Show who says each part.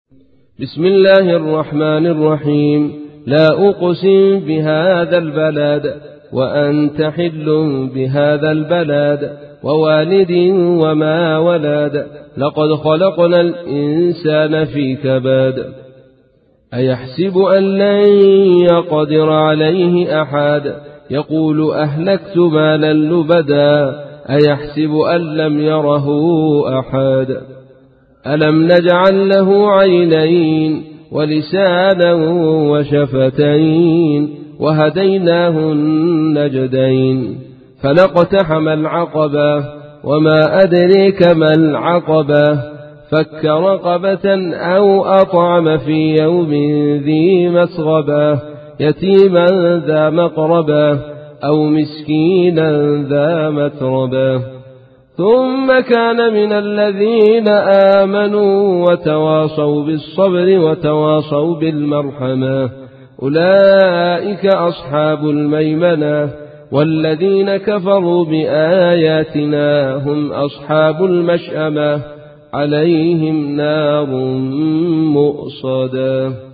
Speaker 1: بسم الله الرحمن الرحيم. لا أقسم بهذا البلد وأنت حل بهذا البلد ووالد وما ولد لقد خلقنا الإنسان في كبد أيحسب أن لن يقدر عليه أحد يقول أهلكت مالا لبدا أيحسب أن لم يره أحد ألم نجعل له عينين ولسانا وشفتين وهديناه النجدين فلاقتحم العقبة وما أدريك ما العقبة فك رقبة أو أطعم في يوم ذي مسغبة يتيما ذا مقربة أو مسكينا ذا متربة ثم كان من الذين آمنوا وتواصوا بالصبر وتواصوا بالمرحمة أولئك أصحاب الميمنة والذين كفروا بآياتنا هم أصحاب المشأمة عليهم نار مؤصدة.